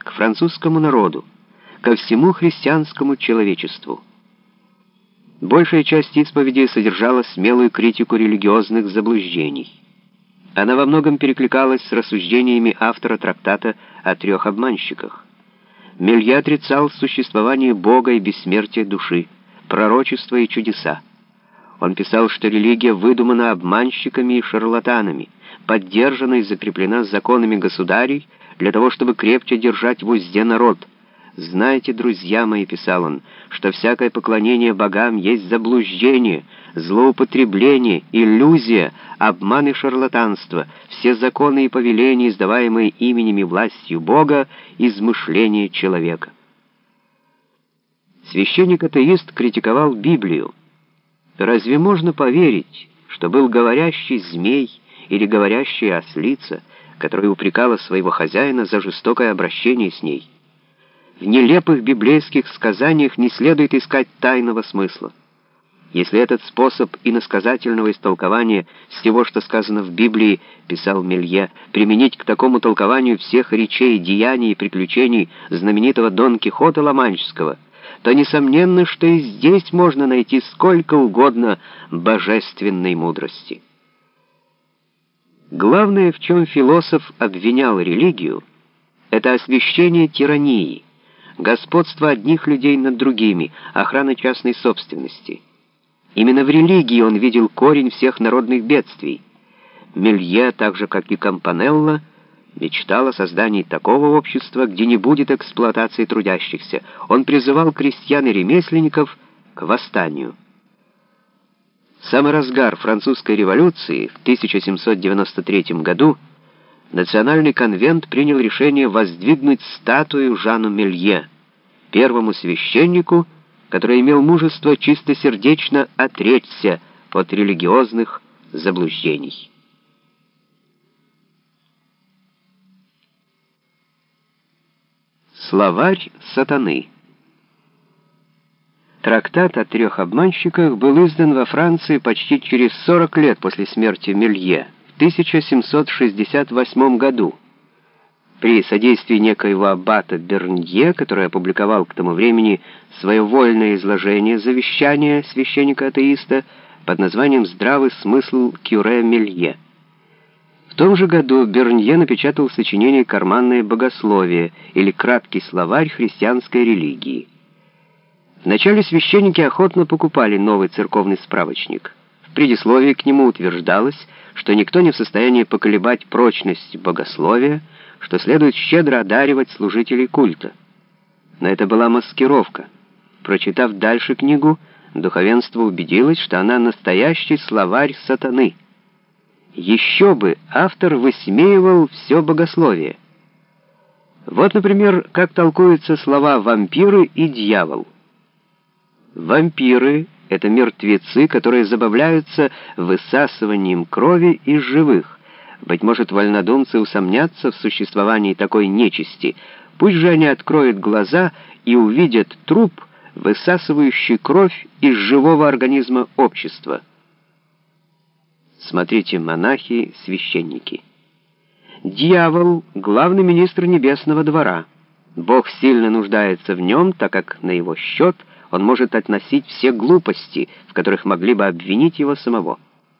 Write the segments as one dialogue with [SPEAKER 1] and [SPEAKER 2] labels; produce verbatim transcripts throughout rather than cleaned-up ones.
[SPEAKER 1] к французскому народу, ко всему христианскому человечеству. Большая часть исповеди содержала смелую критику религиозных заблуждений. Она во многом перекликалась с рассуждениями автора трактата о трех обманщиках. Мелье отрицал существование Бога и бессмертие души, пророчества и чудеса. Он писал, что религия выдумана обманщиками и шарлатанами, поддержана и закреплена законами государей для того, чтобы крепче держать в узде народ. «Знаете, друзья мои», — писал он, — «что всякое поклонение богам есть заблуждение, злоупотребление, иллюзия, обман и шарлатанство, все законы и повеления, издаваемые именем и властью Бога, измышление человека». Священник-атеист критиковал Библию. Разве можно поверить, что был говорящий змей или говорящая ослица, которая упрекала своего хозяина за жестокое обращение с ней? В нелепых библейских сказаниях не следует искать тайного смысла. Если этот способ иносказательного истолкования всего, что сказано в Библии, писал Мелье, применить к такому толкованию всех речей, деяний и приключений знаменитого Дон Кихота Ла-Манческого, то несомненно, что и здесь можно найти сколько угодно божественной мудрости. Главное, в чем философ обвинял религию, это освящение тирании, господство одних людей над другими, охрана частной собственности. Именно в религии он видел корень всех народных бедствий. Мелье, так же как и Кампанелла, мечтал о создании такого общества, где не будет эксплуатации трудящихся. Он призывал крестьян и ремесленников к восстанию. В самый разгар французской революции в тысяча семьсот девяносто третьем году Национальный конвент принял решение воздвигнуть статую Жану Мелье, первому священнику, который имел мужество чистосердечно отречься от религиозных заблуждений. Словарь сатаны. Трактат о трех обманщиках был издан во Франции почти через сорок лет после смерти Мелье, в тысяча семьсот шестьдесят восьмом году, при содействии некоего аббата Бернье, который опубликовал к тому времени свое вольное изложение завещания священника-атеиста под названием «Здравый смысл кюре Мелье». В том же году Бернье напечатал сочинение «Карманное богословие» или «Краткий словарь христианской религии». Вначале священники охотно покупали новый церковный справочник. В предисловии к нему утверждалось, что никто не в состоянии поколебать прочность богословия, что следует щедро одаривать служителей культа. Но это была маскировка. Прочитав дальше книгу, духовенство убедилось, что она настоящий словарь сатаны. Еще бы, автор высмеивал все богословие. Вот, например, как толкуются слова «вампиры» и «дьявол». Вампиры — это мертвецы, которые забавляются высасыванием крови из живых. Быть может, вольнодумцы усомнятся в существовании такой нечисти. Пусть же они откроют глаза и увидят труп, высасывающий кровь из живого организма общества. Смотрите «Монахи, священники». Дьявол — главный министр небесного двора. Бог сильно нуждается в нем, так как на его счет он может относить все глупости, в которых могли бы обвинить его самого.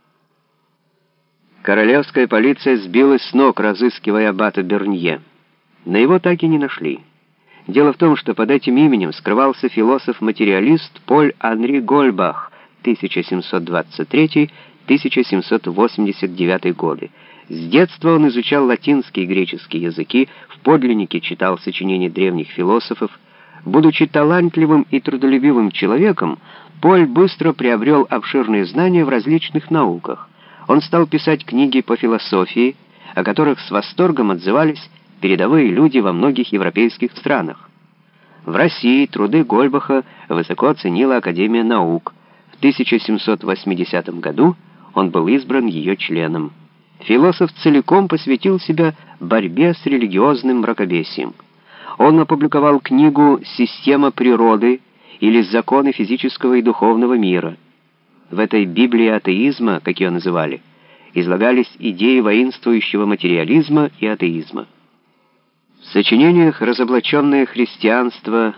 [SPEAKER 1] Королевская полиция сбилась с ног, разыскивая аббата Бернье. Но его так и не нашли. Дело в том, что под этим именем скрывался философ-материалист Поль-Анри Гольбах, тысяча семьсот двадцать третий — тысяча семьсот восемьдесят девятый годы. С детства он изучал латинский и греческий языки, в подлиннике читал сочинения древних философов. Будучи талантливым и трудолюбивым человеком, Поль быстро приобрел обширные знания в различных науках. Он стал писать книги по философии, о которых с восторгом отзывались передовые люди во многих европейских странах. В России труды Гольбаха высоко оценила Академия наук. В тысяча семьсот восьмидесятом году он был избран ее членом. Философ целиком посвятил себя борьбе с религиозным мракобесием. Он опубликовал книгу «Система природы» или «Законы физического и духовного мира». В этой Библии атеизма, как ее называли, излагались идеи воинствующего материализма и атеизма. В сочинениях «Разоблаченное христианство»